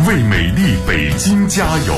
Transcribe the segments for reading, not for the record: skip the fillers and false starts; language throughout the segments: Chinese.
为美丽北京加油！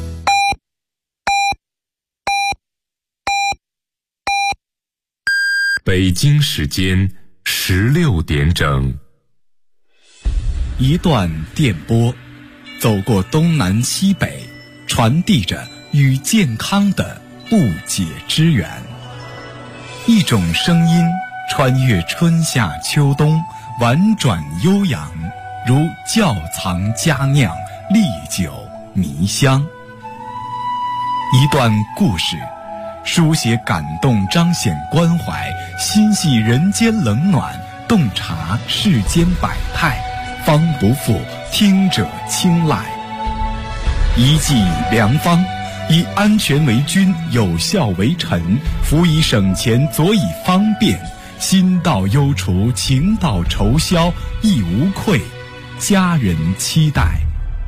北京时间16点整。 一段电波，走过东南西北，传递着与健康的不解之缘。一种声音穿越春夏秋冬，婉转悠扬，如窖藏佳酿，历久弥香。一段故事，书写感动，彰显关怀，心系人间冷暖，洞察世间百态，方不负听者青睐。一剂良方，以安全为君，有效为臣，辅以省钱，佐以方便，心到忧除，情到愁消，亦无愧，家人期待。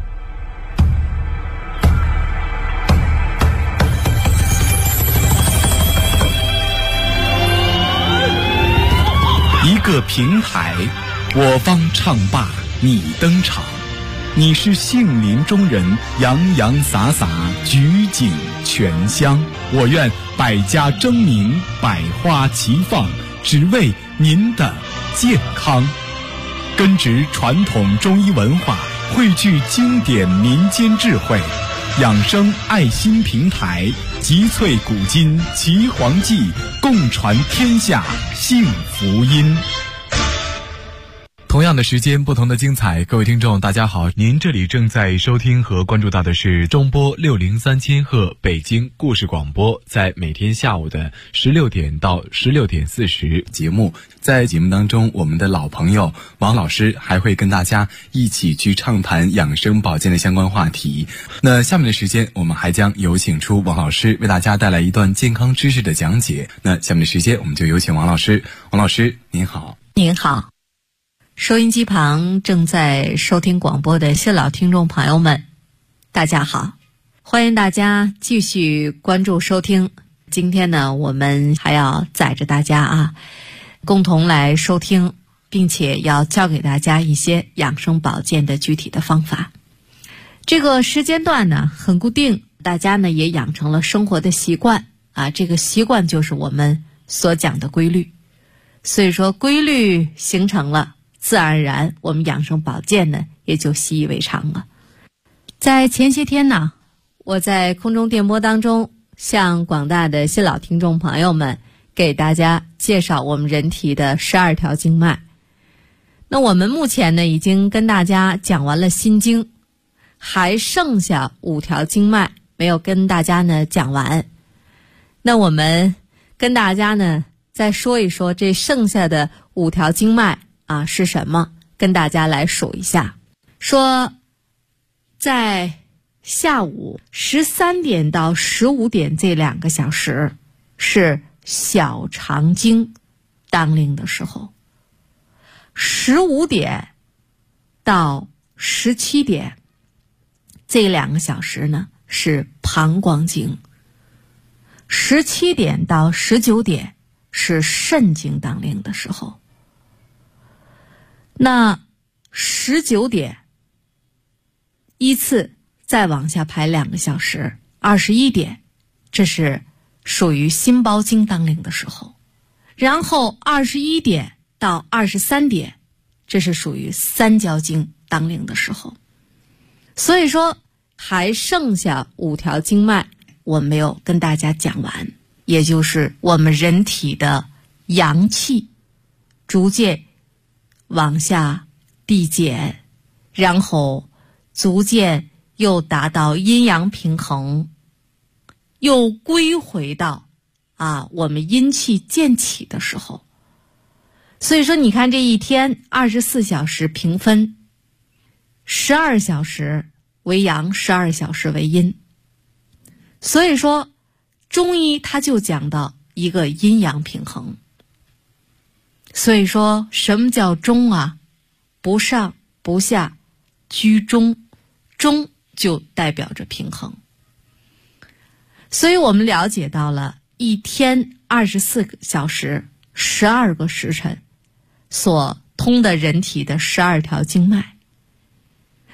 一个平台，我方唱罢你登场，你是杏林中人，洋洋洒洒，举景全香。我愿百家争鸣，百花齐放，只为您的健康。根植传统中医文化，汇聚经典民间智慧，养生爱心平台，集萃古今奇黄记，共传天下幸福音。同样的时间，不同的精彩。各位听众大家好，您这里正在收听和关注到的是中波603千赫北京故事广播，在每天下午的16点到16点40节目。在节目当中，我们的老朋友王老师还会跟大家一起去畅谈养生保健的相关话题。那下面的时间，我们还将有请出王老师为大家带来一段健康知识的讲解。那下面的时间，我们就有请王老师。王老师您好。 您好。收音机旁正在收听广播的新老听众朋友们，大家好，欢迎大家继续关注收听。今天呢，我们还要载着大家共同来收听，并且要教给大家一些养生保健的具体的方法。这个时间段呢很固定，大家呢也养成了生活的习惯这个习惯就是我们所讲的规律。所以说规律形成了，自然而然我们养生保健呢也就习以为常了。在前些天呢，我在空中电波当中向广大的新老听众朋友们给大家介绍我们人体的12条经脉。那我们目前呢已经跟大家讲完了心经，还剩下5条经脉没有跟大家呢讲完。那我们跟大家呢再说一说这剩下的5条经脉是什么，跟大家来数一下。说在下午13点到15点这2个小时是小肠经当令的时候，15点到17点这2个小时呢是膀胱经，17点到19点是肾经当令的时候。那19点依次再往下排2个小时，21点这是属于心包经当令的时候，然后21点到23点这是属于三焦经当令的时候。所以说还剩下5条经脉我没有跟大家讲完，也就是我们人体的阳气逐渐往下递减，然后逐渐又达到阴阳平衡，又归回到我们阴气渐起的时候。所以说你看这一天24小时平分，12小时为阳，12小时为阴。所以说中医它就讲到一个阴阳平衡。所以说什么叫中不上不下，居中，中就代表着平衡。所以我们了解到了一天24个小时12个时辰所通的人体的12条经脉。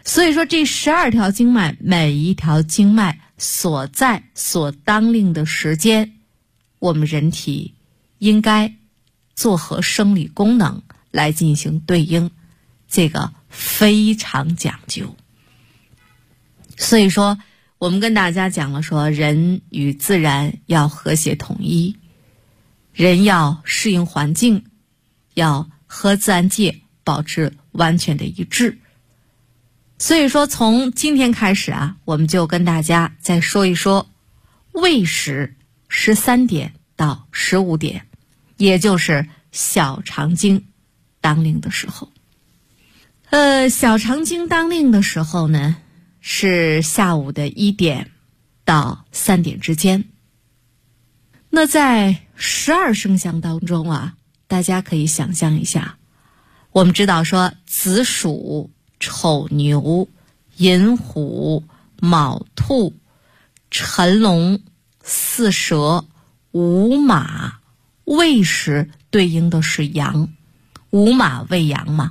所以说这12条经脉，每一条经脉所当令的时间，我们人体应该做何生理功能来进行对应，这个非常讲究。所以说我们跟大家讲了说，人与自然要和谐统一，人要适应环境，要和自然界保持完全的一致。所以说从今天开始啊，我们就跟大家再说一说未时13点到15点，也就是小肠经当令的时候。小肠经当令的时候呢，是下午的1点到3点之间。那在12生肖当中啊，大家可以想象一下，我们知道说子鼠、丑牛、寅虎、卯兔、辰龙、巳蛇、午马、未时对应的是阳，午马未阳嘛。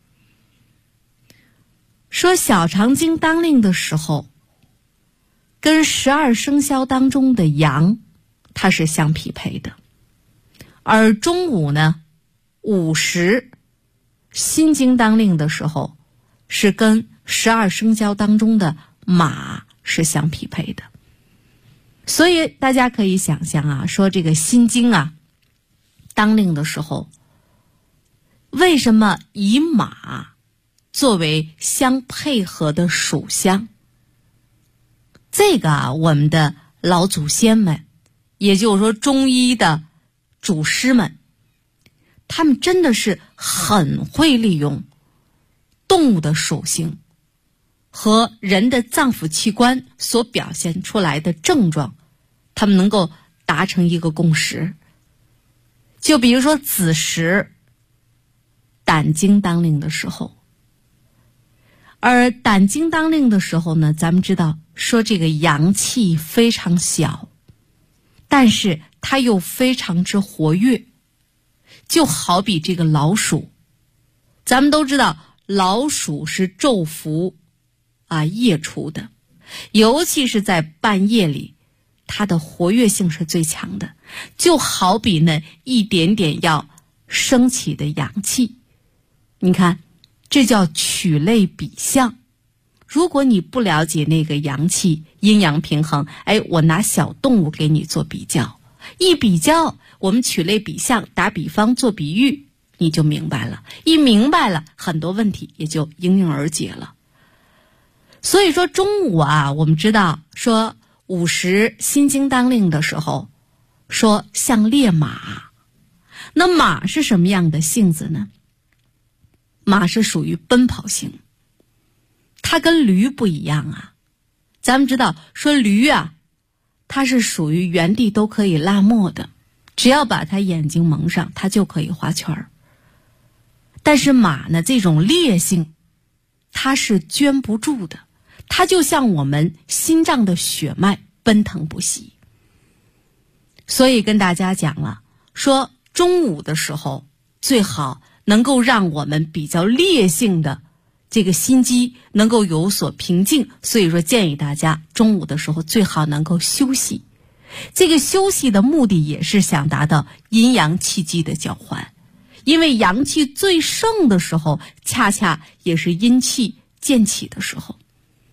说小肠经当令的时候，跟12生肖当中的阳它是相匹配的，而中午呢午时辛经当令的时候，是跟12生肖当中的马是相匹配的。所以大家可以想象啊，说这个辛经啊当令的时候，为什么以马作为相配合的属相？这个啊，我们的老祖先们，也就是说中医的祖师们，他们真的是很会利用动物的属性和人的脏腑器官所表现出来的症状，他们能够达成一个共识。就比如说子时胆经当令的时候，而胆经当令的时候呢，咱们知道说这个阳气非常小，但是它又非常之活跃，就好比这个老鼠，咱们都知道老鼠是昼伏夜出的，尤其是在半夜里，它的活跃性是最强的，就好比呢一点点要升起的阳气。你看，这叫取类比象。如果你不了解那个阳气阴阳平衡，我拿小动物给你做比较，一比较，我们取类比象，打比方做比喻，你就明白了。一明白了，很多问题也就迎刃而解了。所以说中午啊，我们知道说午时辛经当令的时候，说像烈马。那马是什么样的性子呢？马是属于奔跑型，它跟驴不一样啊。咱们知道说驴啊，它是属于原地都可以拉磨的，只要把它眼睛蒙上，它就可以画圈儿。但是马呢，这种烈性它是圈不住的，它就像我们心脏的血脉奔腾不息。所以跟大家讲了，说中午的时候最好能够让我们比较烈性的这个心机能够有所平静，所以说建议大家中午的时候最好能够休息。这个休息的目的也是想达到阴阳气机的交换，因为阳气最盛的时候，恰恰也是阴气渐起的时候。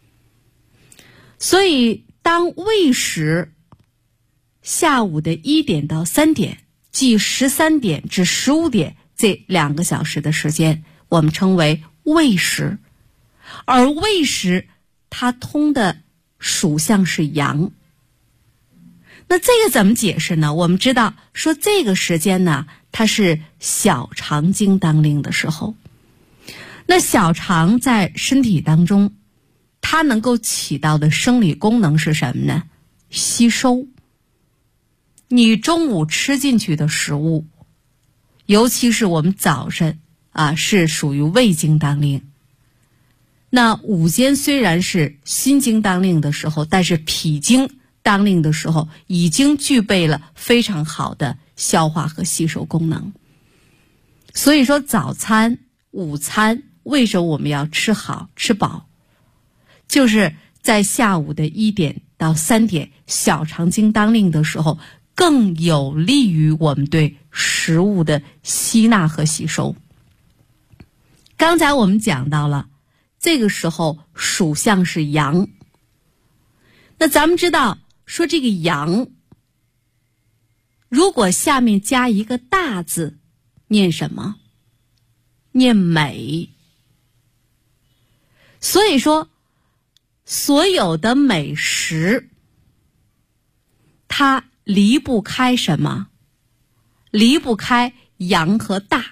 所以当未时下午的1点到3点，即13点至15点这2个小时的时间，我们称为未时。而未时它通的属相是阳。那这个怎么解释呢？我们知道说这个时间呢，它是小肠经当令的时候。那小肠在身体当中，它能够起到的生理功能是什么呢？吸收。你中午吃进去的食物，尤其是我们早晨是属于胃经当令。那午间虽然是心经当令的时候，但是脾经当令的时候已经具备了非常好的消化和吸收功能。所以说早餐、午餐为什么我们要吃好吃饱？ 就是在下午的1点到3点小肠经当令的时候，更有利于我们对食物的吸纳和吸收。刚才我们讲到了，这个时候属相是阳。那咱们知道说这个阳，如果下面加一个大字，念什么？念美。所以说，所有的美食，它离不开什么？离不开阳和大。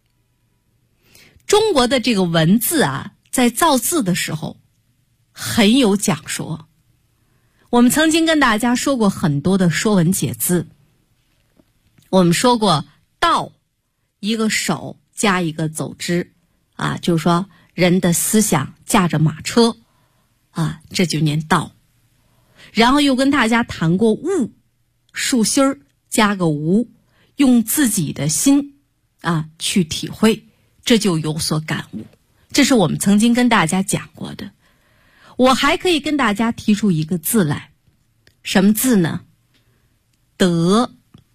中国的这个文字啊，在造字的时候很有讲说。我们曾经跟大家说过很多的说文解字。我们说过道，一个手加一个走之啊，就是说人的思想驾着马车啊，这就念道。然后又跟大家谈过悟，竖心儿加个无，用自己的心啊去体会，这就有所感悟。这是我们曾经跟大家讲过的。我还可以跟大家提出一个字来，什么字呢？德。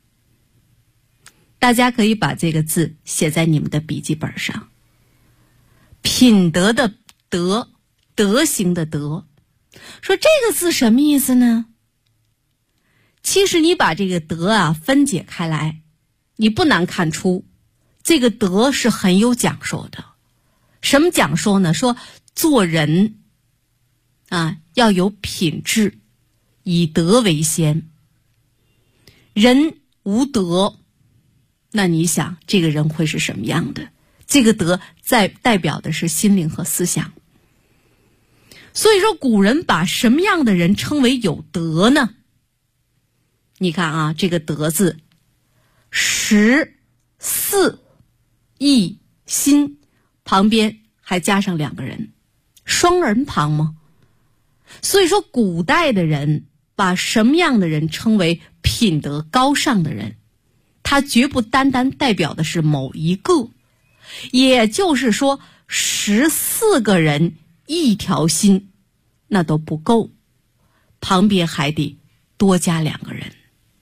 大家可以把这个字写在你们的笔记本上。品德的德，德行的德。说这个字什么意思呢？其实你把这个德啊分解开来，你不难看出这个德是很有讲说的。什么讲说呢？说做人啊要有品质，以德为先。人无德，那你想这个人会是什么样的？这个德代表的是心灵和思想。所以说古人把什么样的人称为有德呢？你看啊，这个德字，识、四、义、心，旁边还加上2个人，双人旁吗？所以说古代的人把什么样的人称为品德高尚的人，他绝不单单代表的是某一个。也就是说14个人一条心那都不够，旁边还得多加2个人。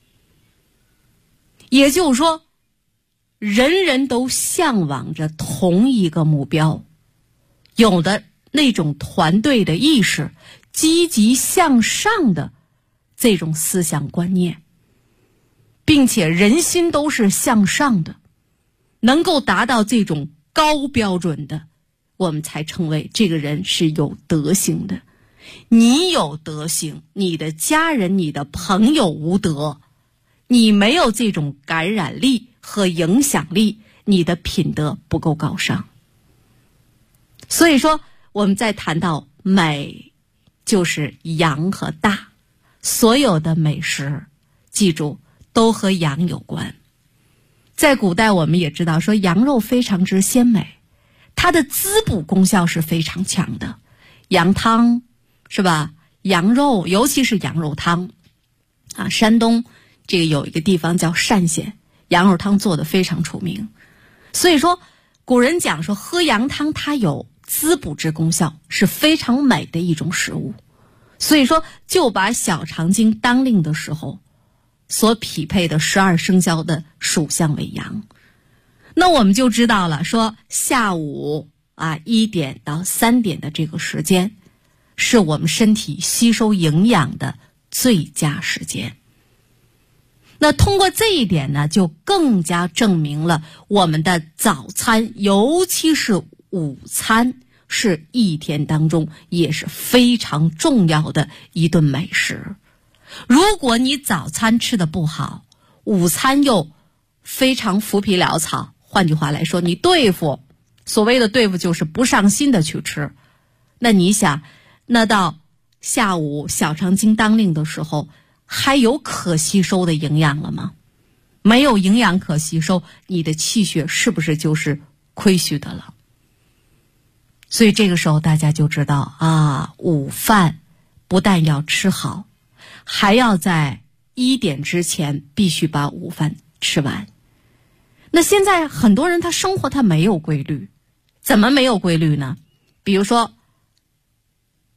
也就是说人人都向往着同一个目标，有的那种团队的意识，积极向上的这种思想观念，并且人心都是向上的，能够达到这种高标准的，我们才称为这个人是有德行的。你有德行，你的家人、你的朋友无德，你没有这种感染力和影响力，你的品德不够高尚。所以说我们在谈到美，就是阳和大。所有的美食，记住都和阳有关。在古代我们也知道说羊肉非常之鲜美，它的滋补功效是非常强的。羊汤是吧？羊肉，尤其是羊肉汤啊，山东这个有一个地方叫单县，羊肉汤做得非常出名。所以说古人讲说喝羊汤它有滋补之功效，是非常美的一种食物。所以说就把小肠经当令的时候所匹配的12生肖的属相为阳。那我们就知道了，说下午1点到3点的这个时间是我们身体吸收营养的最佳时间。那通过这一点呢，就更加证明了我们的早餐，尤其是午餐，是一天当中也是非常重要的一顿美食。如果你早餐吃得不好，午餐又非常浮皮潦草，换句话来说，你对付，所谓的对付就是不上心的去吃，那你想，那到下午小肠经当令的时候，还有可吸收的营养了吗？没有营养可吸收，你的气血是不是就是亏虚的了？所以这个时候大家就知道午饭不但要吃好，还要在1点之前必须把午饭吃完。那现在很多人他生活他没有规律，怎么没有规律呢？比如说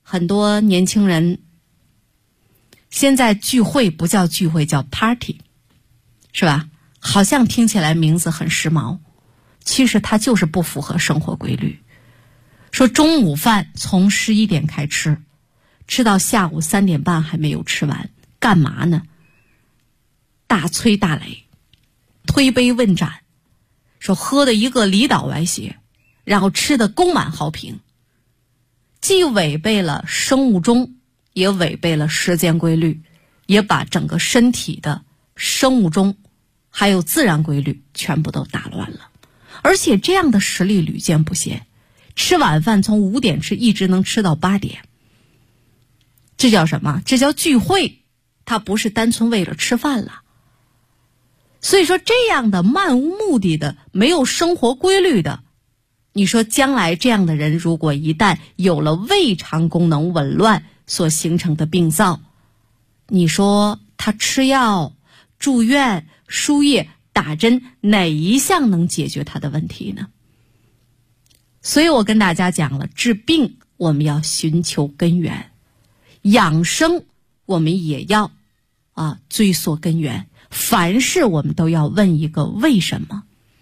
很多年轻人现在聚会不叫聚会，叫 party， 是吧？好像听起来名字很时髦，其实它就是不符合生活规律。说中午饭从11点开吃，吃到下午3点半还没有吃完，干嘛呢？大催大擂，推杯问盏，说喝的一个里倒歪斜，然后吃的宫满壕平，既违背了生物钟，也违背了时间规律，也把整个身体的生物钟还有自然规律全部都打乱了。而且这样的实例屡见不鲜，吃晚饭从5点吃一直能吃到8点，这叫什么？这叫聚会，它不是单纯为了吃饭了。所以说这样的漫无目的的没有生活规律的，你说将来这样的人如果一旦有了胃肠功能紊乱所形成的病灶，你说他吃药、住院、输液、打针，哪一项能解决他的问题呢？所以我跟大家讲了，治病我们要寻求根源，养生我们也要追溯根源，凡事我们都要问一个为什么。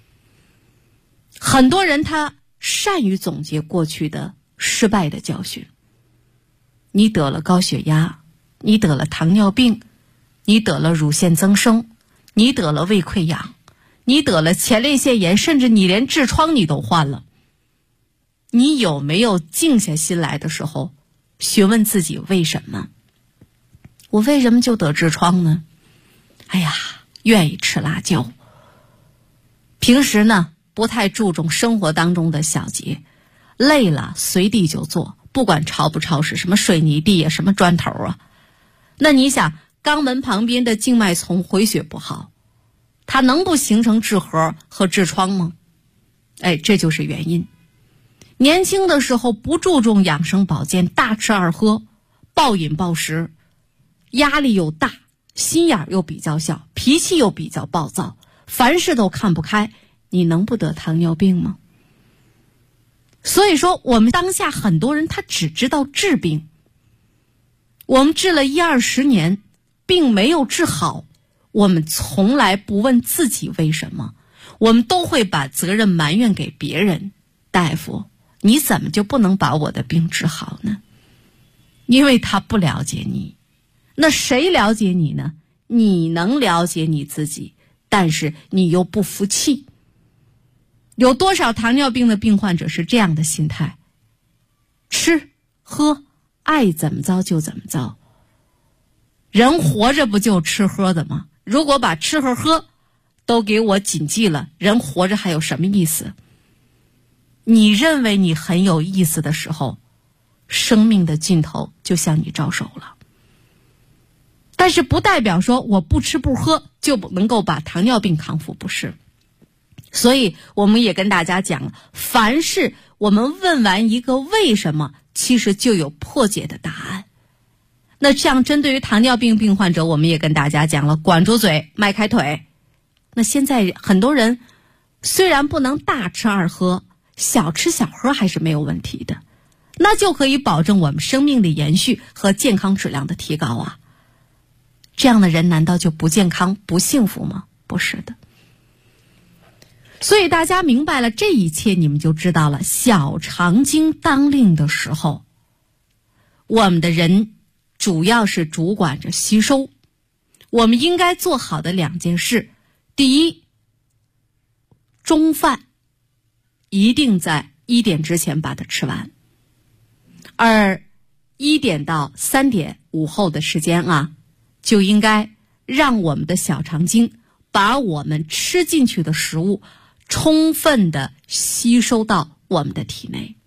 很多人他善于总结过去的失败的教训，你得了高血压，你得了糖尿病，你得了乳腺增生，你得了胃溃疡，你得了前列腺炎，甚至你连痔疮你都患了。你有没有静下心来的时候询问自己为什么？我为什么就得痔疮呢？哎呀，愿意吃辣椒，平时呢不太注重生活当中的小节，累了随地就做，不管潮不潮湿，什么水泥地啊，什么砖头啊。那你想，肛门旁边的静脉丛回血不好，它能不形成痔核和痔疮吗？这就是原因。年轻的时候不注重养生保健，大吃二喝，暴饮暴食，压力又大，心眼又比较小，脾气又比较暴躁，凡事都看不开，你能不得糖尿病吗？所以说我们当下很多人他只知道治病，我们治了10-20年并没有治好，我们从来不问自己为什么，我们都会把责任埋怨给别人。大夫，你怎么就不能把我的病治好呢？因为他不了解你。那谁了解你呢？你能了解你自己，但是你又不服气。有多少糖尿病的病患者是这样的心态？吃喝爱怎么着就怎么着。人活着不就吃喝的吗？如果把吃和喝都给我谨记了，人活着还有什么意思？你认为你很有意思的时候，生命的尽头就向你招手了。但是不代表说我不吃不喝就能够把糖尿病康复，不是。所以我们也跟大家讲了，凡事我们问完一个为什么，其实就有破解的答案。那像针对于糖尿病病患者，我们也跟大家讲了，管住嘴，迈开腿。那现在很多人虽然不能大吃二喝，小吃小喝还是没有问题的，那就可以保证我们生命的延续和健康质量的提高啊。这样的人难道就不健康不幸福吗？不是的。所以大家明白了这一切，你们就知道了，小肠经当令的时候，我们的人主要是主管着吸收。我们应该做好的2件事，第一，中饭一定在1点之前把它吃完，而1点到3点午后的时间就应该让我们的小肠经把我们吃进去的食物充分的吸收到我们的体内。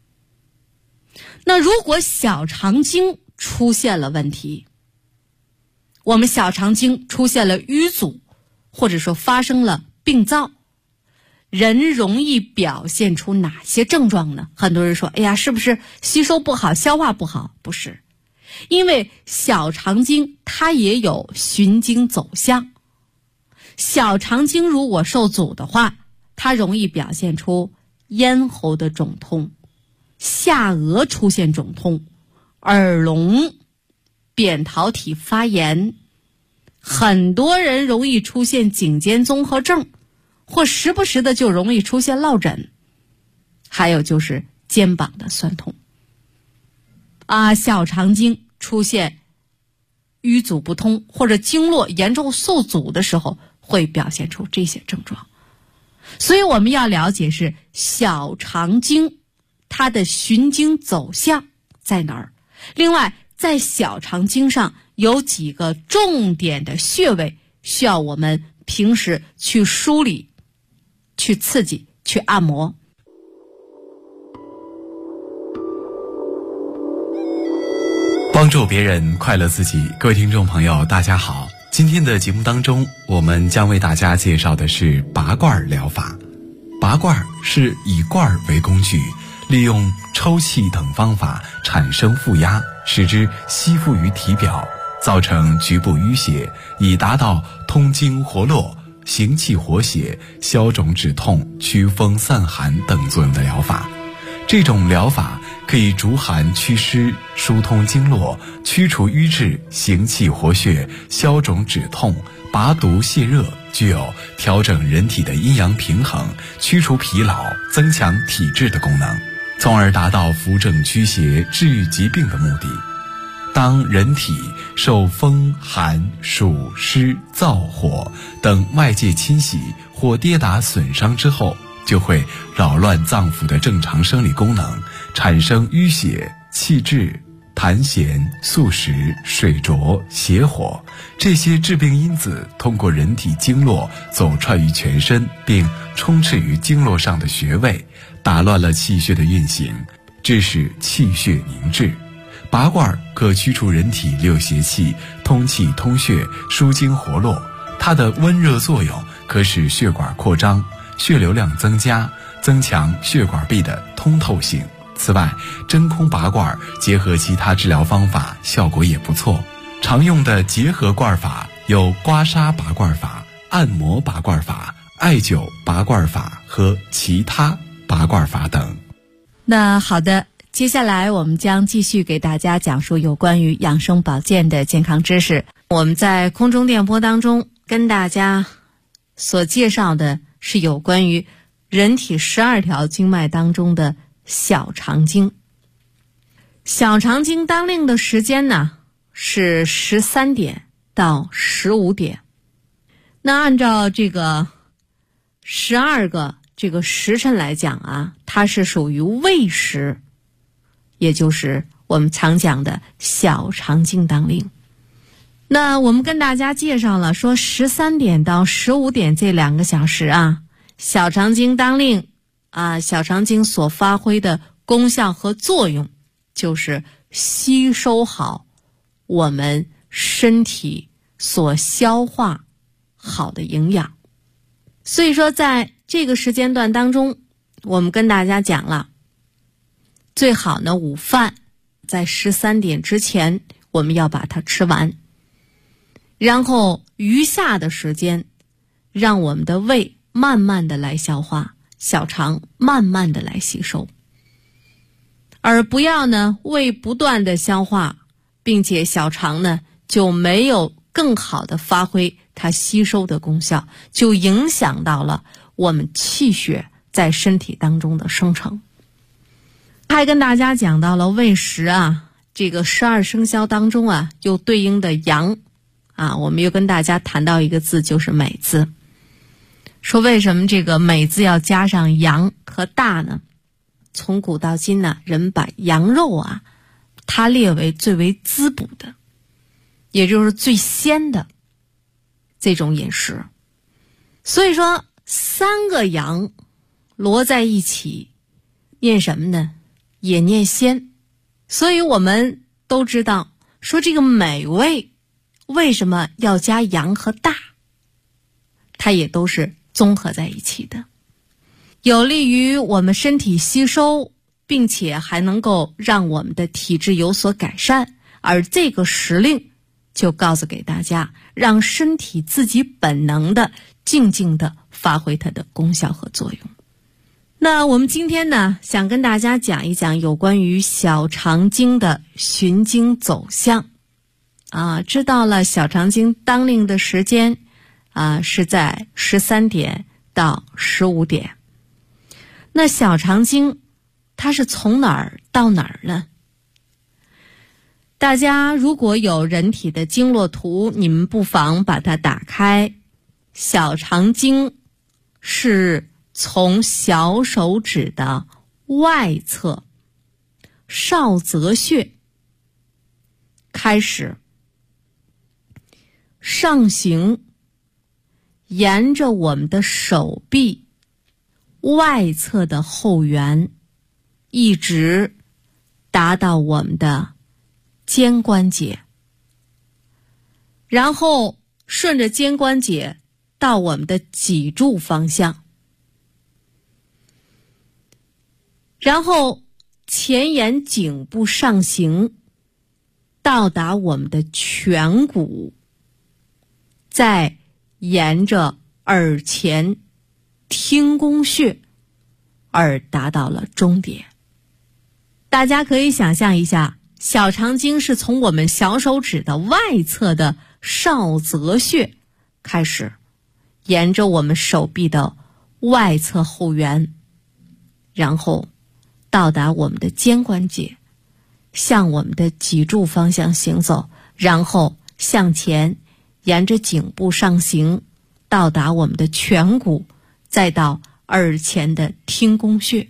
那如果小肠经出现了问题，我们小肠经出现了淤阻，或者说发生了病灶，人容易表现出哪些症状呢？很多人说，哎呀，是不是吸收不好，消化不好？不是，因为小肠经它也有循经走向，小肠经如果受阻的话，它容易表现出咽喉的肿痛，下颚出现肿痛， 耳聋、扁桃体发炎，很多人容易出现颈肩综合症，或时不时的就容易出现落枕，还有就是肩膀的酸痛小肠经出现淤阻不通或者经络严重受阻的时候，会表现出这些症状。所以我们要了解是小肠经它的循经走向在哪儿。另外，在小肠经上有几个重点的穴位需要我们平时去梳理、去刺激、去按摩。 帮助别人，快乐自己。各位听众朋友，大家好。今天的节目当中，我们将为大家介绍的是拔罐疗法。拔罐是以罐为工具，利用抽气等方法产生负压，使之吸附于体表，造成局部淤血，以达到通经活络、行气活血、消肿止痛、祛风散寒等作用的疗法。这种疗法可以逐寒祛湿、疏通经络、驱除瘀滞、行气活血、消肿止痛、拔毒泻热，具有调整人体的阴阳平衡、驱除疲劳、增强体质的功能，从而达到扶正驱邪、治愈疾病的目的。当人体受风、寒、暑、湿、燥、火等外界侵袭或跌打损伤之后，就会扰乱脏腑的正常生理功能，产生淤血、气滞、痰涎、宿食、水浊、邪火，这些致病因子通过人体经络走串于全身，并充斥于经络上的穴位，打乱了气血的运行，致使气血凝滞。拔罐可驱除人体六邪气，通气通血，疏经活络。它的温热作用可使血管扩张，血流量增加，增强血管壁的通透性。此外，真空拔罐结合其他治疗方法，效果也不错。常用的结合罐法有刮痧拔罐法、按摩拔罐法、艾灸拔罐法和其他拔罐法等。 那好的，接下来我们将继续给大家讲述有关于养生保健的健康知识。我们在空中电波当中跟大家所介绍的是有关于人体12条经脉当中的小肠经。小肠经当令的时间呢是13点到15点。那按照这个12个这个时辰来讲它是属于未时，也就是我们常讲的小肠经当令。那我们跟大家介绍了说13点到15点这2个小时小肠经当令小肠经所发挥的功效和作用就是吸收好我们身体所消化好的营养。所以说在这个时间段当中，我们跟大家讲了，最好呢午饭在13点之前我们要把它吃完，然后余下的时间让我们的胃慢慢的来消化，小肠慢慢的来吸收，而不要呢胃不断的消化，并且小肠呢就没有更好的发挥它吸收的功效，就影响到了我们气血在身体当中的生成。还跟大家讲到了胃时这个12生肖当中又对应的阳我们又跟大家谈到一个字，就是美字。说为什么这个美字要加上阳和大呢？从古到今呢，人把羊肉它列为最为滋补的，也就是最鲜的这种饮食。所以说3个阳摞在一起念什么呢？也念鲜。所以我们都知道说这个美味为什么要加阳和大，它也都是综合在一起的，有利于我们身体吸收，并且还能够让我们的体质有所改善。而这个时令就告诉给大家，让身体自己本能的静静的发挥它的功效和作用。 那我们今天呢，想跟大家讲一讲有关于小肠经的循经走向。知道了小肠经当令的时间是在13点到15点。那小肠经它是从哪儿到哪儿呢？大家如果有人体的经络图，你们不妨把它打开。小肠经是从小手指的外侧少泽穴开始上行，沿着我们的手臂外侧的后缘，一直达到我们的肩关节，然后顺着肩关节到我们的脊柱方向，然后前沿颈部上行，到达我们的颧骨，再沿着耳前听宫穴而达到了终点。大家可以想象一下，小肠经是从我们小手指的外侧的少泽穴开始，沿着我们手臂的外侧后缘，然后到达我们的肩关节，向我们的脊柱方向行走，然后向前沿着颈部上行，到达我们的颧骨，再到耳前的听宫穴。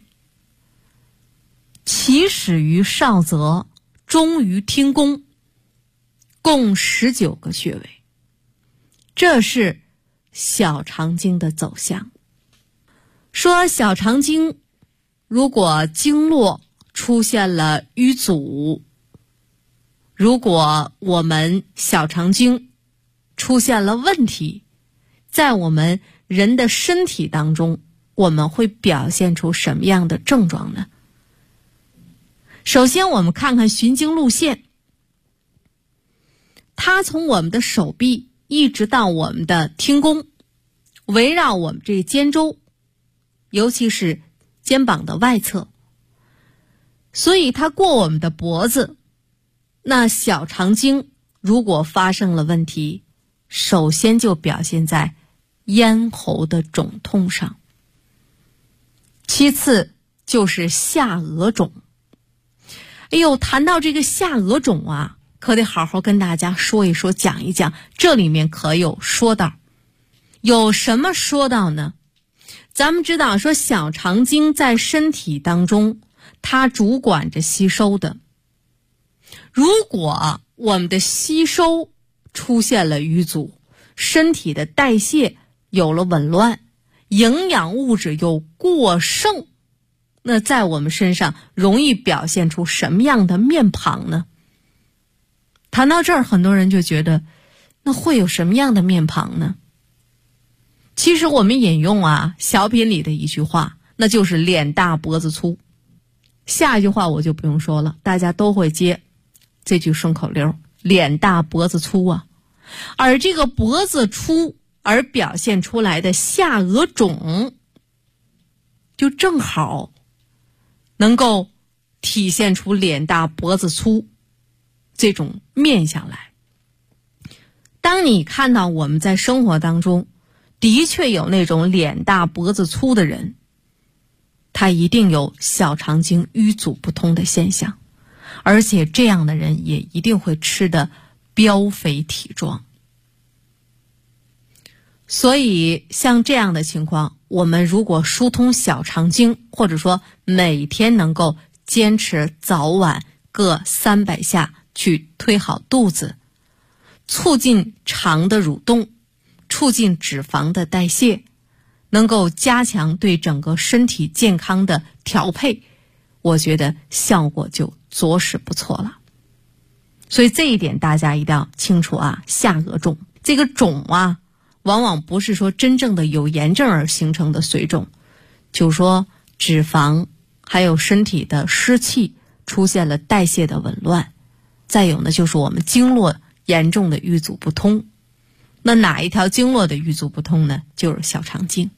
起始于少泽，终于听宫，共19个穴位。这是小肠经的走向。说小肠经如果经络出现了淤阻，如果我们小肠经出现了问题，在我们人的身体当中，我们会表现出什么样的症状呢？首先我们看看循经路线，它从我们的手臂一直到我们的听宫，围绕我们这个肩周，尤其是肩膀的外侧，所以它过我们的脖子。那小肠经如果发生了问题，首先就表现在咽喉的肿痛上，其次就是下颚肿。谈到这个下颚肿可得好好跟大家说一说，讲一讲，这里面可有说道。有什么说道呢？咱们知道说小肠经在身体当中，它主管着吸收的。如果我们的吸收出现了淤阻，身体的代谢有了紊乱，营养物质有过剩，那在我们身上容易表现出什么样的面庞呢？谈到这儿，很多人就觉得那会有什么样的面庞呢？其实我们引用小品里的一句话，那就是脸大脖子粗。下一句话我就不用说了，大家都会接这句顺口溜，脸大脖子粗而这个脖子粗而表现出来的下颚肿，就正好能够体现出脸大脖子粗这种面相来。当你看到我们在生活当中的确有那种脸大脖子粗的人，他一定有小肠经淤阻不通的现象，而且这样的人也一定会吃得膘肥体壮。所以像这样的情况，我们如果疏通小肠经，或者说每天能够坚持早晚各300下去推好肚子，促进肠的蠕动，促进脂肪的代谢，能够加强对整个身体健康的调配，我觉得效果就着实不错了。所以这一点大家一定要清楚下颚肿这个肿往往不是说真正的有炎症而形成的水肿，就是说脂肪还有身体的湿气出现了代谢的紊乱，再有呢就是我们经络严重的淤阻不通。那哪一条经络的淤阻不通呢？就是小肠经。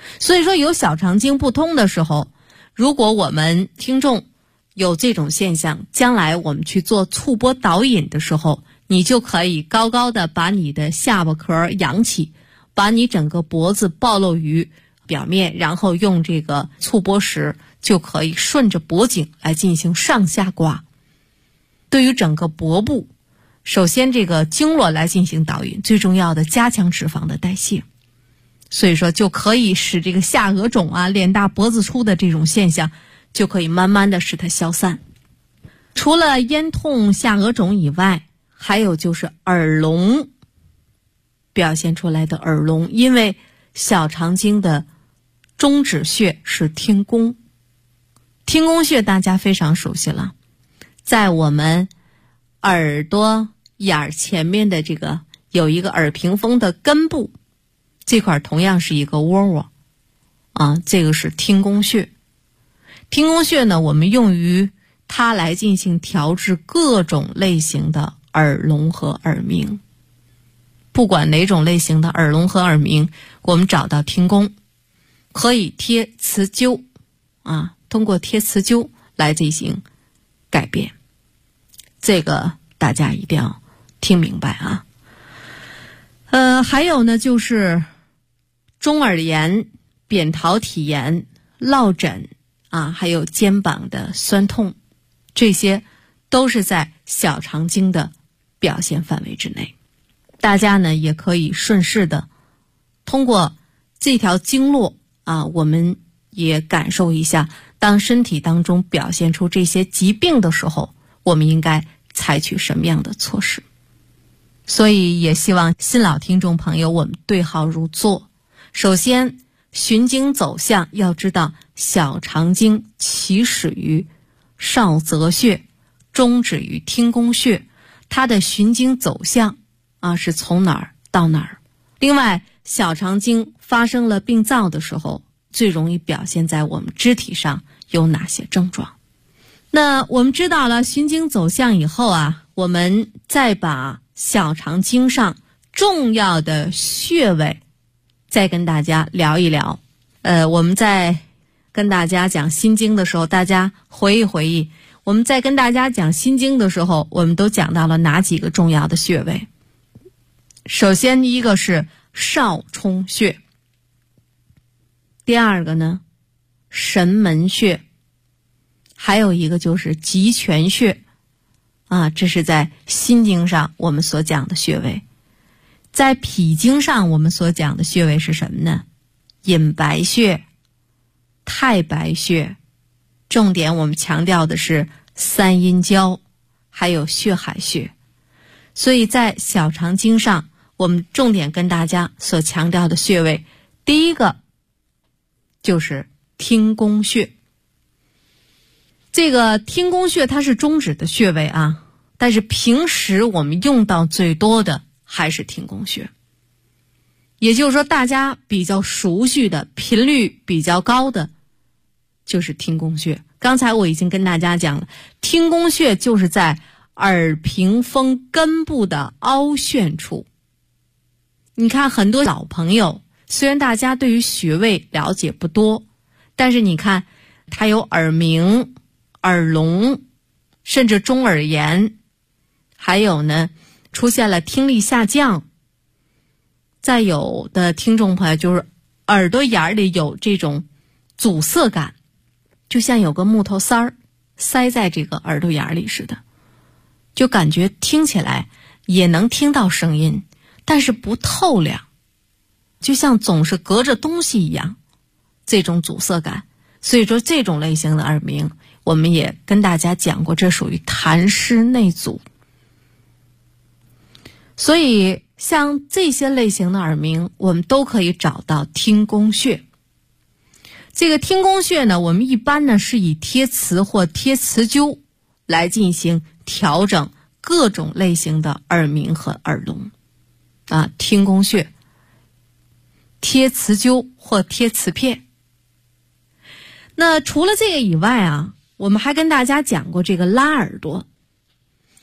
所以说有小肠经不通的时候，如果我们听众有这种现象，将来我们去做促波导引的时候，你就可以高高的把你的下巴壳扬起，把你整个脖子暴露于表面，然后用这个促波石就可以顺着脖颈来进行上下刮。对于整个脖部，首先这个经络来进行导引，最重要的加强脂肪的代谢，所以说就可以使这个下颚肿啊、脸大脖子粗的这种现象就可以慢慢的使它消散。除了咽痛、下颚肿以外，还有就是耳聋表现出来的耳聋，因为小肠经的中指穴是听宫，听宫穴大家非常熟悉了，在我们耳朵眼前面的这个有一个耳屏风的根部，这块同样是一个窝窝啊，这个是听宫穴。听宫穴呢，我们用于它来进行调治各种类型的耳聋和耳鸣。不管哪种类型的耳聋和耳鸣，我们找到听宫，可以贴磁灸啊，通过贴磁灸来进行改变。这个大家一定要听明白啊。还有呢，就是中耳炎、扁桃体炎、落枕啊，还有肩膀的酸痛，这些都是在小肠经的表现范围之内。大家呢也可以顺势的通过这条经络啊，我们也感受一下，当身体当中表现出这些疾病的时候，我们应该采取什么样的措施。所以也希望新老听众朋友我们对号入座。首先循经走向，要知道小肠经起始于少泽穴，终止于听宫穴，它的循经走向啊是从哪儿到哪儿。另外，小肠经发生了病灶的时候，最容易表现在我们肢体上有哪些症状。那我们知道了循经走向以后啊，我们再把小肠经上重要的穴位再跟大家聊一聊。我们在跟大家讲心经的时候，大家回忆回忆，我们在跟大家讲心经的时候，我们都讲到了哪几个重要的穴位。首先一个是少冲穴，第二个呢神门穴，还有一个就是极泉穴啊，这是在心经上我们所讲的穴位。在脾经上我们所讲的穴位是什么呢？隐白穴、太白穴，重点我们强调的是三阴交还有血海穴。所以在小肠经上，我们重点跟大家所强调的穴位，第一个就是听宫穴。这个听宫穴它是中指的穴位啊，但是平时我们用到最多的还是听宫穴。也就是说大家比较熟悉的频率比较高的就是听宫穴。刚才我已经跟大家讲了，听宫穴就是在耳屏风根部的凹陷处。你看很多老朋友，虽然大家对于穴位了解不多，但是你看他有耳鸣、耳聋，甚至中耳炎，还有呢出现了听力下降。再有的听众朋友就是耳朵眼里有这种阻塞感，就像有个木头塞儿塞在这个耳朵眼里似的，就感觉听起来也能听到声音，但是不透亮，就像总是隔着东西一样，这种阻塞感。所以说这种类型的耳鸣，我们也跟大家讲过，这属于痰湿内阻。所以像这些类型的耳鸣，我们都可以找到听宫穴。这个听宫穴呢，我们一般呢是以贴磁或贴磁灸来进行调整各种类型的耳鸣和耳聋啊。听宫穴贴磁灸或贴磁片。那除了这个以外啊，我们还跟大家讲过这个拉耳朵。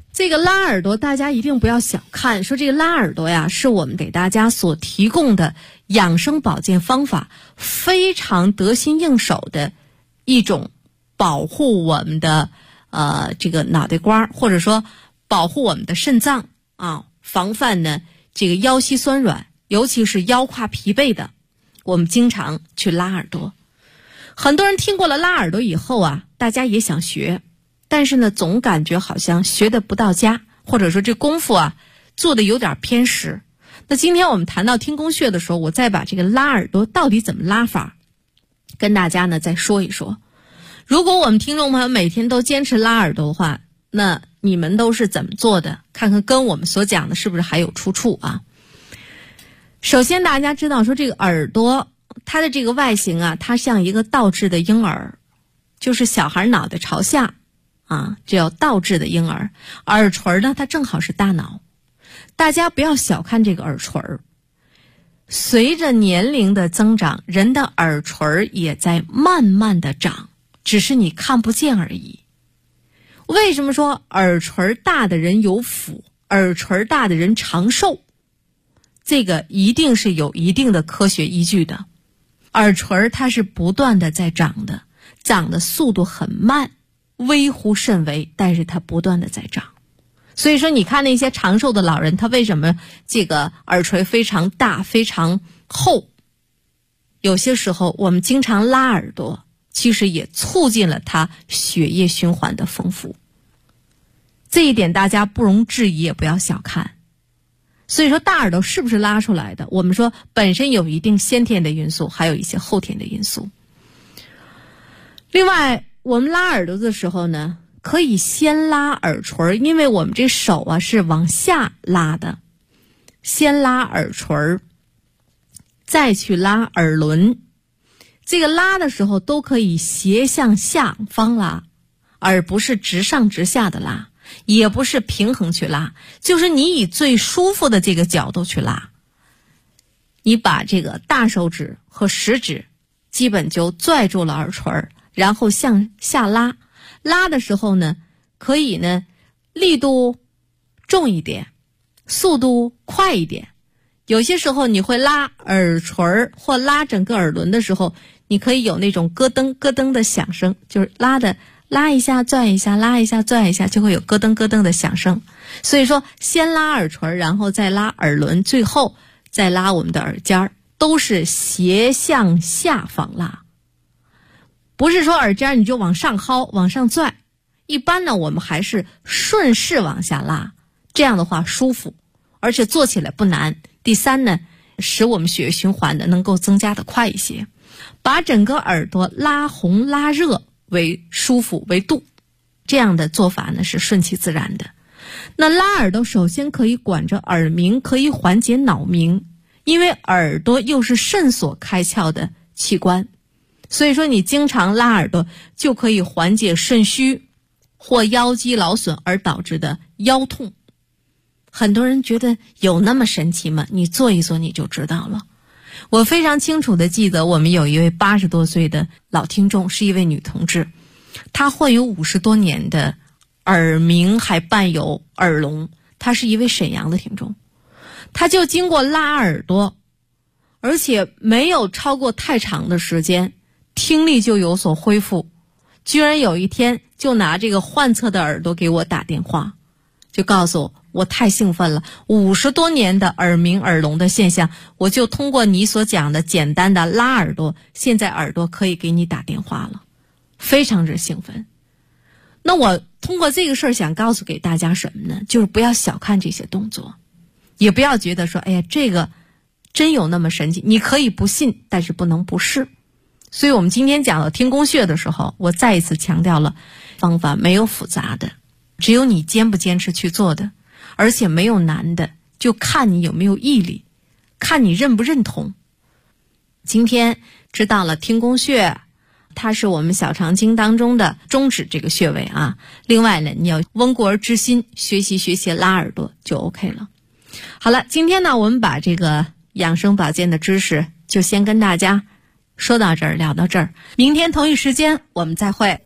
这个拉耳朵大家一定不要小看，说这个拉耳朵呀，是我们给大家所提供的养生保健方法，非常得心应手的一种保护我们的这个脑袋瓜，或者说保护我们的肾脏啊，防范呢这个腰膝酸软，尤其是腰胯疲惫的，我们经常去拉耳朵。很多人听过了拉耳朵以后啊，大家也想学，但是呢总感觉好像学得不到家，或者说这功夫啊做得有点偏食。那今天我们谈到听宫穴的时候，我再把这个拉耳朵到底怎么拉法跟大家呢再说一说。如果我们听众朋友每天都坚持拉耳朵的话，那你们都是怎么做的？看看跟我们所讲的是不是还有出处啊？首先大家知道说这个耳朵它的这个外形啊，它像一个倒置的婴儿，就是小孩脑袋朝下啊，这叫倒置的婴儿。耳垂呢，它正好是大脑。大家不要小看这个耳垂，随着年龄的增长，人的耳垂也在慢慢的长，只是你看不见而已。为什么说耳垂大的人有福，耳垂大的人长寿？这个一定是有一定的科学依据的。耳垂它是不断的在长的，长的速度很慢，微乎甚微，但是它不断的在长。所以说你看那些长寿的老人，他为什么这个耳垂非常大非常厚？有些时候我们经常拉耳朵，其实也促进了他血液循环的丰富。这一点大家不容置疑，也不要小看。所以说大耳朵是不是拉出来的？我们说本身有一定先天的因素，还有一些后天的因素。另外我们拉耳朵的时候呢，可以先拉耳垂，因为我们这手啊是往下拉的，先拉耳垂，再去拉耳轮。这个拉的时候都可以斜向下方拉，而不是直上直下的拉，也不是平衡去拉，就是你以最舒服的这个角度去拉。你把这个大手指和食指基本就拽住了耳垂，然后向下拉。拉的时候呢，可以呢力度重一点，速度快一点。有些时候你会拉耳垂或拉整个耳轮的时候，你可以有那种咯噔咯噔的响声，就是拉一下拽一下，拉一下拽一下，就会有咯噔咯噔的响声。所以说先拉耳垂，然后再拉耳轮，最后再拉我们的耳尖，都是斜向下方拉。不是说耳尖你就往上薅往上拽，一般呢我们还是顺势往下拉，这样的话舒服，而且做起来不难。第三呢，使我们血液循环的能够增加的快一些。把整个耳朵拉红拉热为舒服为度，这样的做法呢是顺其自然的。那拉耳朵首先可以管着耳鸣，可以缓解脑鸣，因为耳朵又是肾所开窍的器官，所以说你经常拉耳朵就可以缓解肾虚或腰肌劳损而导致的腰痛。很多人觉得有那么神奇吗？你做一做你就知道了。我非常清楚的记得，我们有一位80多岁的老听众，是一位女同志，她患有50多年的耳鸣，还伴有耳聋。她是一位沈阳的听众，她就经过拉耳朵，而且没有超过太长的时间，听力就有所恢复，居然有一天就拿这个患侧的耳朵给我打电话，就告诉我太兴奋了，50多年的耳鸣耳聋的现象，我就通过你所讲的简单的拉耳朵，现在耳朵可以给你打电话了，非常之兴奋。那我通过这个事儿想告诉给大家什么呢？就是不要小看这些动作，也不要觉得说哎呀这个真有那么神奇，你可以不信，但是不能不试。所以我们今天讲到听宫穴的时候，我再一次强调了方法没有复杂的，只有你坚不坚持去做的，而且没有难的，就看你有没有毅力，看你认不认同。今天知道了听宫穴，它是我们小肠经当中的中指这个穴位啊。另外呢，你要温故而知新，学习拉耳朵就 OK 了。好了，今天呢我们把这个养生保健的知识就先跟大家说到这儿，聊到这儿。明天同一时间我们再会。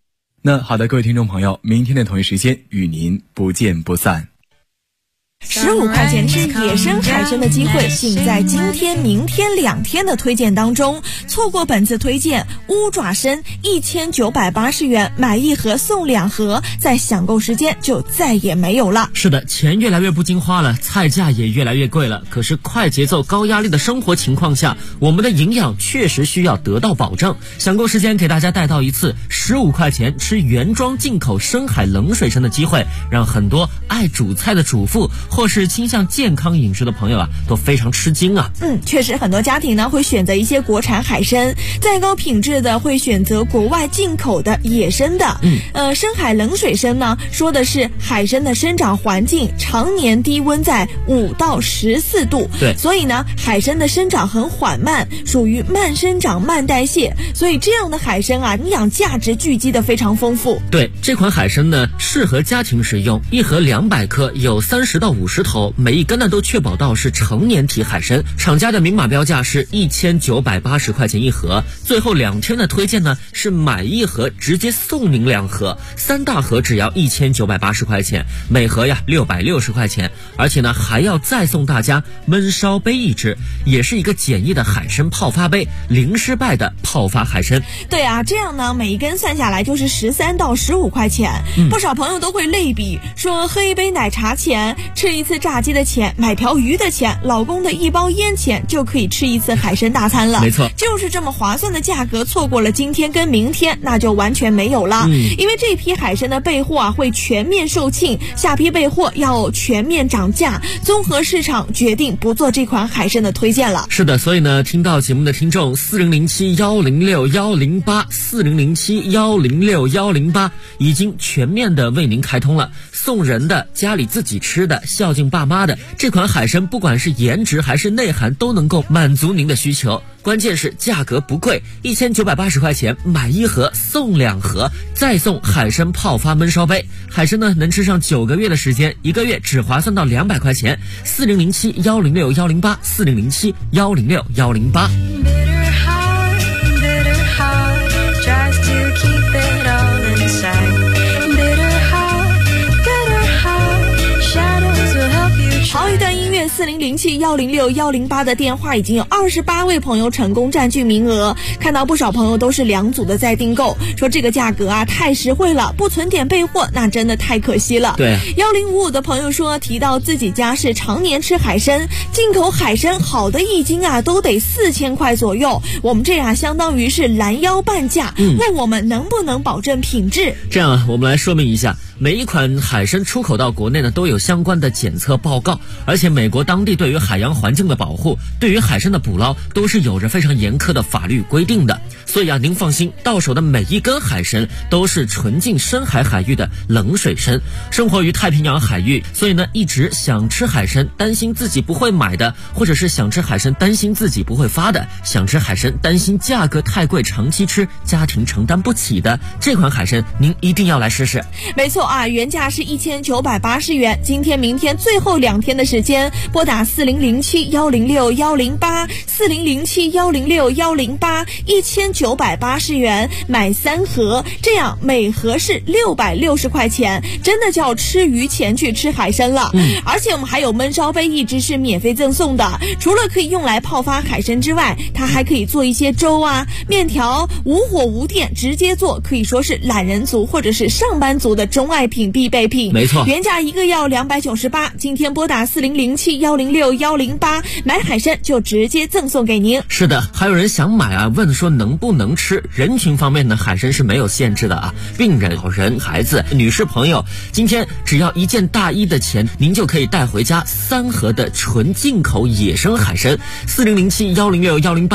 那好的，各位听众朋友，明天的同一时间与您不见不散。 15块钱吃野生海参的机会尽在今天、明天2天的推荐当中。错过本次推荐，乌爪参1980元买1盒送2盒，在享购时间就再也没有了。 是的，钱越来越不经花了，菜价也越来越贵了。可是快节奏、高压力的生活情况下，我们的营养确实需要得到保证。享购时间给大家带到一次15块钱吃原装进口深海冷水参的机会，让很多爱煮菜的主妇或是倾向健康饮食的朋友啊，都非常吃惊啊。 确实很多家庭呢会选择一些国产海参，再高品质的会选择国外进口的野生的。深海冷水参呢，说的是海参的生长环境常年低温在5到14度， 对， 所以呢海参的生长很缓慢，属于慢生长慢代谢，所以这样的海参啊，营养价值聚集的非常丰富。 对，这款海参呢适合家庭食用，1盒200克，有30到50头，每一根呢都确保到是成年体海参，厂家的明码标价是1980块钱1盒。最后2天的推荐呢是买1盒直接送您2盒，3大盒只要1980块钱，每盒呀660块钱，而且呢还要再送大家焖烧杯1只，也是一个简易的海参泡发杯，零失败的泡发海参。 对啊，这样呢每一根算下来就是13到15块钱。不少朋友都会类比，说喝一杯奶茶钱，吃一次炸鸡的钱，买条鱼的钱，老公的1包烟钱，就可以吃一次海参大餐了。 没错， 就是这么划算的价格，错过了今天跟明天，那就完全没有了。因为这批海参的备货啊会全面售罄，下批备货要全面涨价，综合市场决定不做这款海参的推荐了。 是的，所以呢，听到节目的听众4007106108 4007106108已经全面的为您开通了，送人的、家里自己吃的、孝敬爸妈的，这款海参不管是颜值还是内涵都能够满足您的需求。关键是价格不贵，1980块钱买1盒送2盒，再送海参泡发焖烧杯。海参呢能吃上9个月的时间，1个月只划算到200块钱。4007106108 4007106108。好一段音乐，4007106108的电话已经有28位朋友成功占据名额。看到不少朋友都是2组的在订购，说这个价格啊太实惠了，不存点备货那真的太可惜了。 对 ，1055的朋友说，提到自己家是常年吃海参，进口海参好的1斤啊都得4000块左右，我们这样相当于是拦腰半价，问我们能不能保证品质。 这样啊，我们来说明一下，每一款海参出口到国内呢都有相关的检测报告，而且美国当地对于海洋环境的保护，对于海参的捕捞都是有着非常严苛的法律规定的。所以啊，您放心，到手的每一根海参都是纯净深海海域的冷水参，生活于太平洋海域，所以呢一直想吃海参担心自己不会买的，或者是想吃海参担心自己不会发的，想吃海参担心价格太贵长期吃家庭承担不起的，这款海参您一定要来试试。 没错啊，原价是1980元，今天明天最后2天的时间，拨打4007106108 4007106108 1980元买3盒，这样每盒是660块钱，真的叫吃鱼钱去吃海参了。而且我们还有焖烧杯1只是免费赠送的，除了可以用来泡发海参之外，它还可以做一些粥啊、面条，无火无电直接做，可以说是懒人族或者是上班族的钟爱品必备品。 没错， 原价1个要298，今天拨打4007106108买海参就直接赠送给您。 是的，还有人想买啊，问说能不能吃。人群方面呢，海参是没有限制的啊，病人、老人、孩子、女士朋友，今天只要1件大衣的钱，您就可以带回家3盒的纯进口野生海参。4007106108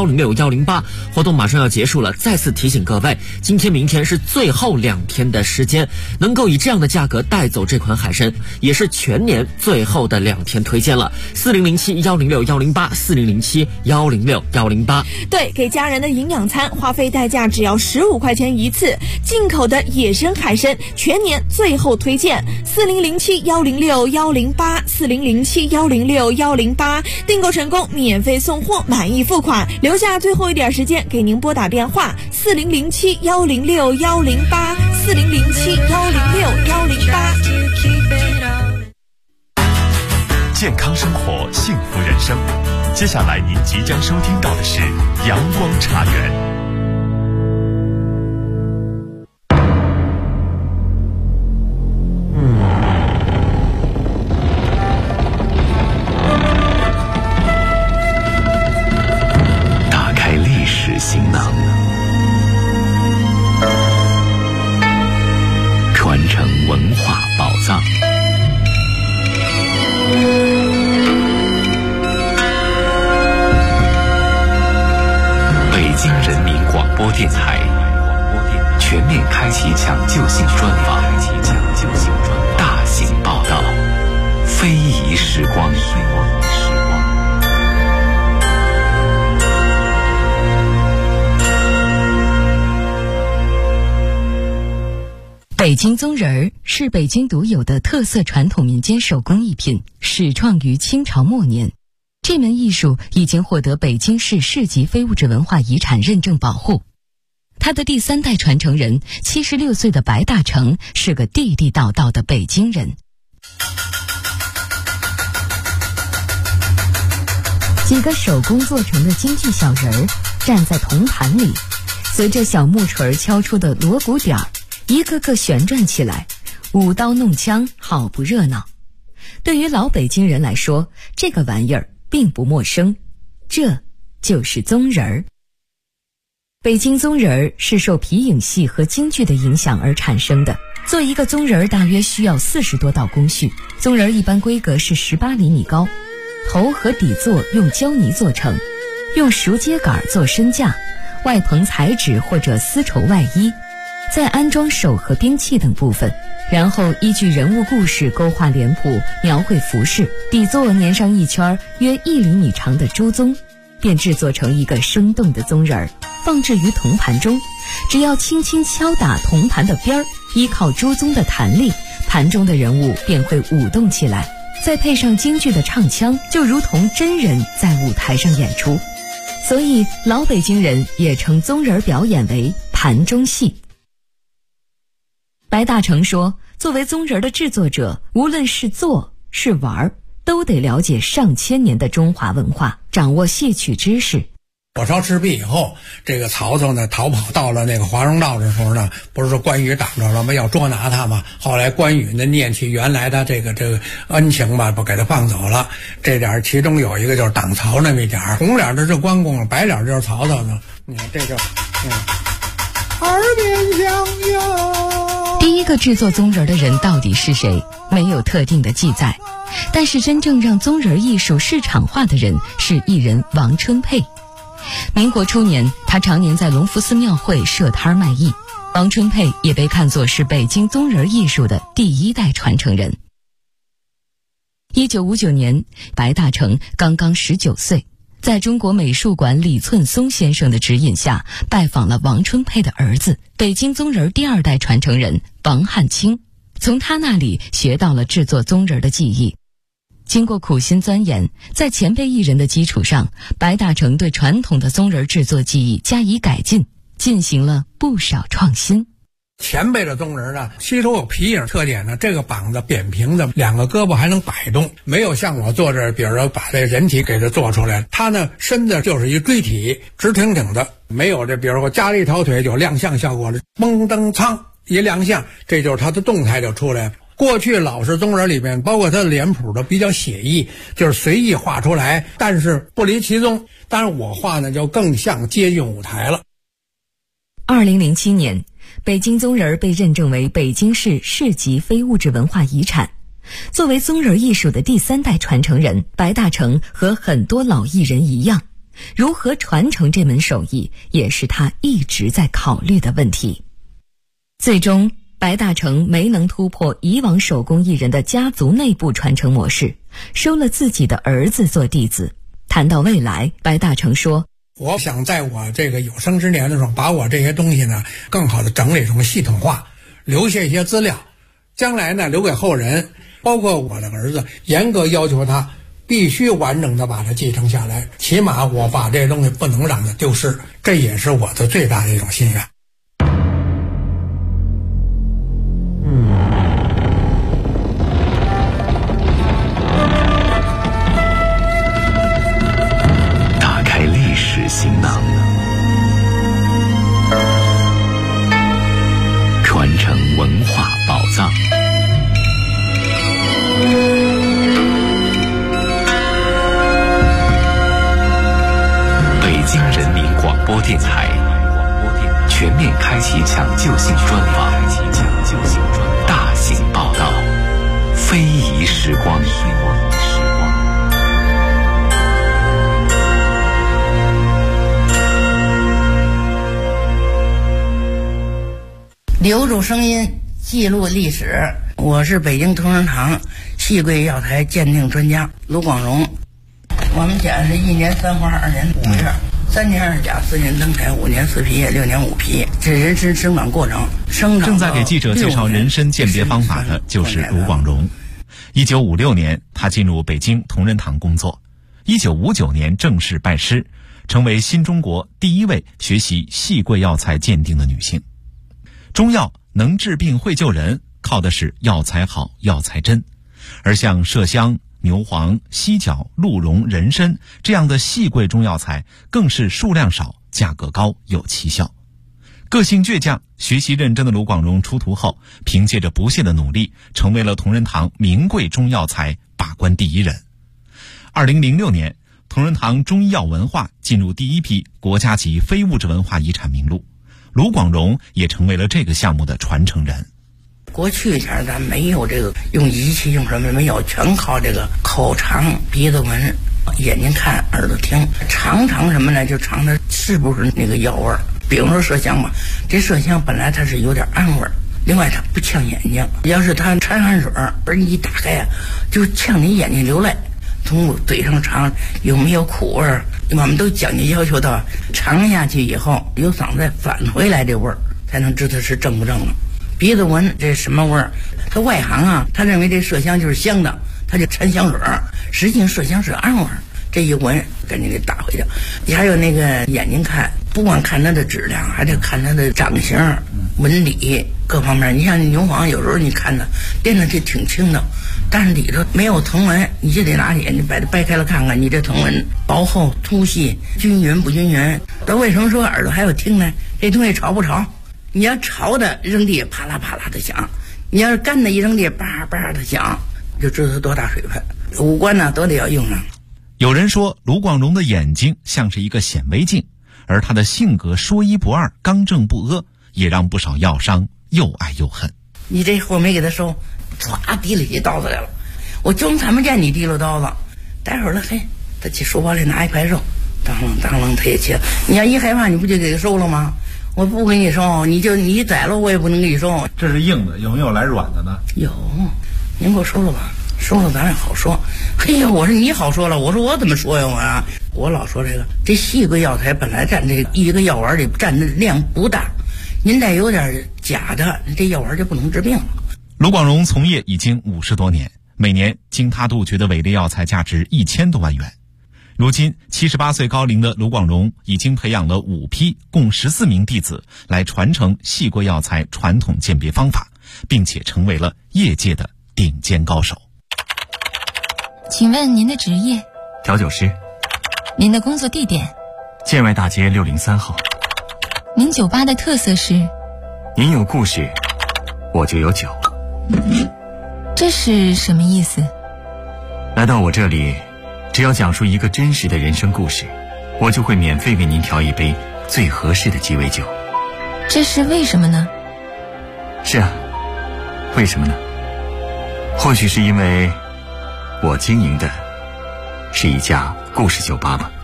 4007106108，活动马上要结束了，再次提醒各位，今天明天是最后2天的时间。 天，能够以这样的价格带走这款海参，也是全年最后的2天推荐了。4007-106-108，4007-106-108。 对，给家人的营养餐花费代价只要15块钱一次，进口的野生海参全年最后推荐，4007-106-108，4007-106-108，订购成功免费送货，满意付款。留下最后一点时间给您拨打电话，4007-106-108，4007-106-108。 健康生活，幸福人生。接下来您即将收听到的是阳光茶园。打开历史行囊，传承文化宝藏。北京人民广播电台全面开启抢救性专访，大型报道，非遗时光。 北京棕人儿是北京独有的特色传统民间手工艺品，始创于清朝末年。这门艺术已经获得北京市市级非物质文化遗产认证保护。他的第3代传承人76岁的白大成是个地地道道的北京人。几个手工做成的京剧小人儿站在铜盘里，随着小木锤敲出的锣鼓点儿，一个个旋转起来，舞刀弄枪，好不热闹。对于老北京人来说，这个玩意儿并不陌生，这就是棕人儿。北京棕人儿是受皮影戏和京剧的影响而产生的。做一个棕人儿大约需要40多道工序。棕人儿一般规格是18厘米高，头和底座用胶泥做成，用熟秸秆做身架，外棚彩纸或者丝绸外衣，再安装手和兵器等部分，然后依据人物故事勾画脸谱，描绘服饰，底座粘上一圈约1厘米长的猪鬃，便制作成一个生动的棕人儿，放置于铜盘中。只要轻轻敲打铜盘的边儿，依靠猪鬃的弹力，盘中的人物便会舞动起来，再配上京剧的唱腔，就如同真人在舞台上演出。所以老北京人也称棕人表演为盘中戏。白大成说，作为棕人的制作者，无论是做是玩，都得了解上千年的中华文化，掌握戏曲知识。 火烧赤壁以后，这个曹操呢逃跑到了那个华容道的时候呢，不是说关羽挡着了吗？要捉拿他嘛。后来关羽呢念起原来的这个恩情吧，不给他放走了。这点其中有一个就是挡曹那么一点，红脸的是关公，白脸就是曹操呢。你看这就耳边响哟。 第一个制作棕人的人到底是谁，没有特定的记载。但是真正让棕人艺术市场化的人是艺人王春佩。民国初年，他常年在隆福寺庙会设摊卖艺。王春佩也被看作是北京棕人艺术的第1代传承人。1959年，白大成刚刚19岁，在中国美术馆李寸松先生的指引下，拜访了王春佩的儿子，北京棕人第2代传承人王汉卿，从他那里学到了制作棕人的技艺。经过苦心钻研，在前辈艺人的基础上，白大成对传统的棕人制作技艺加以改进，进行了不少创新。 前辈的棕人呢，吸收有皮影特点呢，这个膀子扁平的，2个胳膊还能摆动，没有像我做这，比如说把这人体给它做出来，它呢身子就是一锥体，直挺挺的，没有这，比如说加了一条腿有亮相效果的，蹦蹬苍一亮相，这就是它的动态就出来了。过去老式棕人里面，包括它的脸谱都比较写意，就是随意画出来，但是不离其宗。当然我画呢就更像接近舞台了。 2007年，北京棕人被认证为北京市市级非物质文化遗产。作为棕人艺术的第3代传承人，白大成和很多老艺人一样，如何传承这门手艺，也是他一直在考虑的问题。最终， 白大成没能突破以往手工艺人的家族内部传承模式，收了自己的儿子做弟子。谈到未来，白大成说， 我想在我这个有生之年的时候，把我这些东西呢更好的整理成系统化，留下一些资料，将来呢留给后人，包括我的儿子，严格要求他必须完整的把它继承下来，起码我把这些东西不能让它丢失，这也是我的最大的一种心愿。 打开历史行囊，传承文化宝藏。北京人民广播电台全面开启抢救性专访，大型报道，非遗时光。 留住声音，记录历史。我是北京同仁堂细桂药材鉴定专家卢广荣。我们家是1年3花2年5月，3年2甲4年登台5年4皮叶6年5皮，这人参生长过程。 正在给记者介绍人参鉴别方法的就是卢广荣。1956年，他进入北京同仁堂工作。1959年正式拜师，成为新中国第一位学习细桂药材鉴定的女性。中药能治病会救人，靠的是药材好、药材真。而像麝香、牛黄、犀角、鹿茸、人参这样的细桂中药材，更是数量少、价格高、有奇效。个性倔强、学习认真的卢广荣出徒后，凭借着不懈的努力，成为了同仁堂名贵中药材把关第一人。2006年，同仁堂中医药文化进入第一批国家级非物质文化遗产名录，卢广荣也成为了这个项目的传承人。 过去前咱没有这个用仪器用什么没有，全靠这个口尝、鼻子闻、眼睛看、耳朵听，尝什么呢？就尝它是不是那个药味儿。比如说麝香吧，这麝香本来它是有点暗味儿，另外它不呛眼睛，要是它掺汗水而你一打开啊，就呛你眼睛流泪。从嘴上尝有没有苦味儿，我们都讲究要求到尝下去以后有嗓子再返回来这味儿，才能知道是正不正了。鼻子闻这什么味儿？他外行啊，他认为这麝香就是香的，他就掺香水儿，实际上麝香是暗味儿。这一闻赶紧给打回去。你还有那个眼睛看，不光看它的质量，还得看它的长形、纹理各方面。你像牛黄，有时候你看它掂着这挺轻的，但是里头没有藤纹，你就得拿眼睛把它掰开了看看，你这藤纹薄厚、粗细、均匀不均匀。那为什么说耳朵还有听呢？这东西潮不潮？你要潮的扔地啪啦啪啦的响，你要是干的一扔地叭叭的响，就知道它多大水分。五官呢都得要用上。 有人说卢广荣的眼睛像是一个显微镜，而他的性格说一不二、刚正不阿，也让不少药商又爱又恨。 你这货没给他收，唰提了起刀子来了，我就看不见你提溜刀子。待会儿了，嘿，他去书包里拿一块肉，当啷他也切。你要一害怕，你不就给他收了吗？我不给你收，你宰了我也不能给你收。 这是硬的，有没有来软的呢？ 有，您给我收了吧。收了咱也好说。嘿呀，我说你好说了，我说我怎么说呀？我老说这细桂药材本来占这一个药丸里占的量不大，您再有点假的，这药丸就不能治病了。 卢广荣从业已经50多年，每年经他杜绝的伪劣药材价值1000多万元。如今78岁高龄的卢广荣已经培养了5批共14名弟子来传承细桂药材传统鉴别方法，并且成为了业界的顶尖高手。 请问您的职业？ 调酒师。 您的工作地点？ 建外大街603号。 您酒吧的特色是？ 您有故事，我就有酒。 这是什么意思？ 来到我这里，只要讲述一个真实的人生故事，我就会免费为您调一杯最合适的鸡尾酒。 这是为什么呢？ 是啊，为什么呢？或许是因为我经营的是一家故事酒吧吧。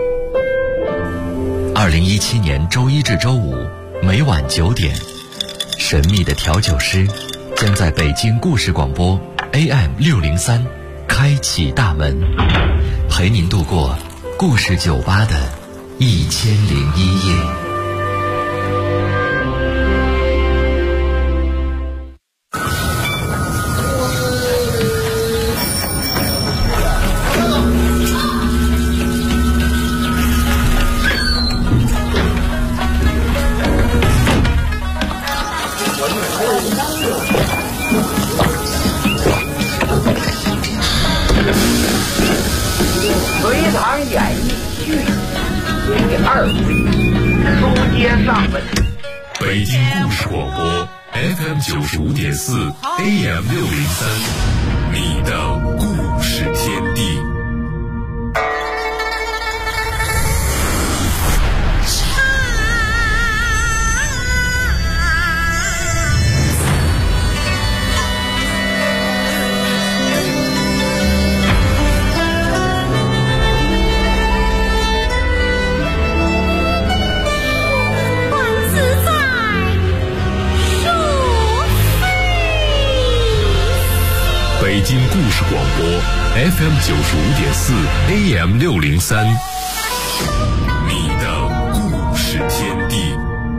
2017年周一至周五每晚9点， 神秘的调酒师将在北京故事广播 AM603 开启大门，陪您度过故事酒吧的1001夜。 隋唐演义续第2回，书接上文。 北京故事广播 FM95.4 AM603，你的故事天地。北京故事广播 FM95.4 AM603，你的故事天地。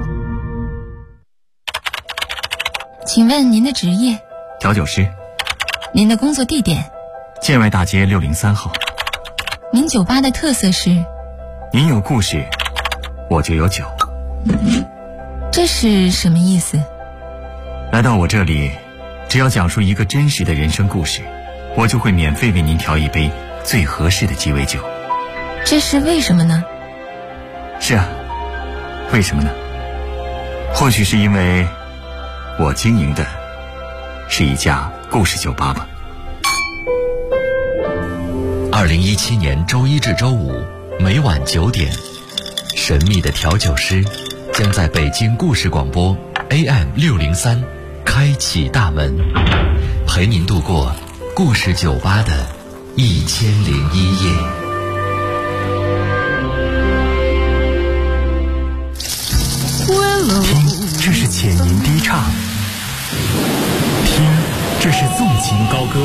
请问您的职业？ 调酒师。 您的工作地点？ 建外大街603号。 您酒吧的特色是？ 您有故事，我就有酒。 这是什么意思？ 来到我这里，只要讲述一个真实的人生故事，我就会免费为您调一杯最合适的鸡尾酒。 这是为什么呢？ 是啊，为什么呢？或许是因为我经营的是一家故事酒吧吧。 2017年周一至周五每晚9点，神秘的调酒师将在北京故事广播 AM603开启大门，陪您度过故事酒吧的1001夜。 听，这是浅吟低唱；听，这是纵情高歌；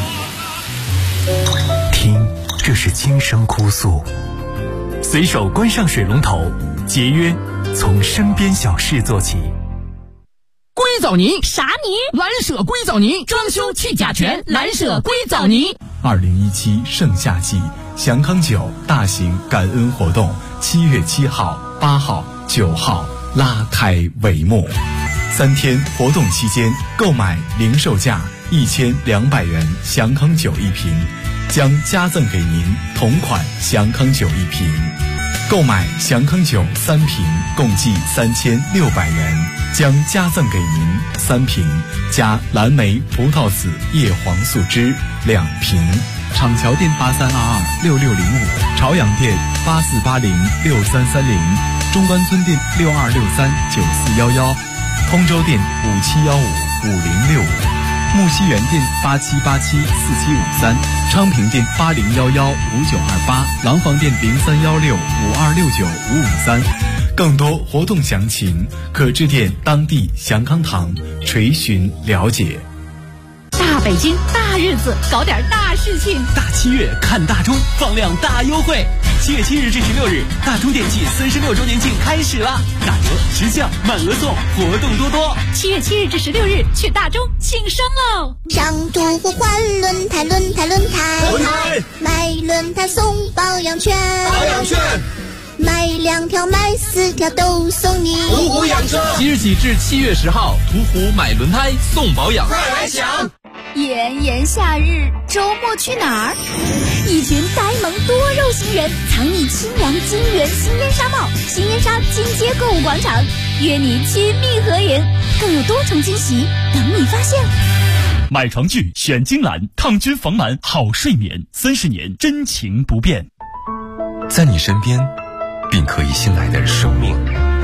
听，这是轻声哭诉。随手关上水龙头，节约从身边小事做起。 硅藻泥啥泥？ 蓝舍硅藻泥，装修去甲醛，蓝舍硅藻泥。 2017盛夏季祥康酒大型感恩活动7月7号、8号、9号拉开帷幕。3天活动期间，购买零售价1200元祥康酒1瓶，将加赠给您同款祥康酒1瓶。购买祥康酒3瓶，共计3600元，将加赠给您3瓶加蓝莓葡萄籽叶黄素汁2瓶。厂桥店83226605，朝阳店84806330，中关村店62639411，通州店57155065，木樨园店87874753，昌平店80115928，廊坊店031652695553。更多活动详情可致电当地祥康堂垂询了解。 大北京大日子，搞点大事情。 大7月看大中，放量大优惠。7月7日至16日，大中电器46周年庆开始了，打折、直降、满额送，活动多多。 7月7日至16日，去大中庆生喽！ 上图互换轮胎，买轮胎送保养券，买2条买4条都送你。 途虎养车，即日起至7月10号，途虎买轮胎送保养，快来抢！ 炎炎夏日，周末去哪儿？一群呆萌多肉型人藏匿清凉金源新烟沙帽、新烟沙金街购物广场，约你亲密合影，更有多重惊喜等你发现。 买床具选金兰，抗菌防螨好睡眠，30年真情不变。 在你身边，并可以信赖的生命。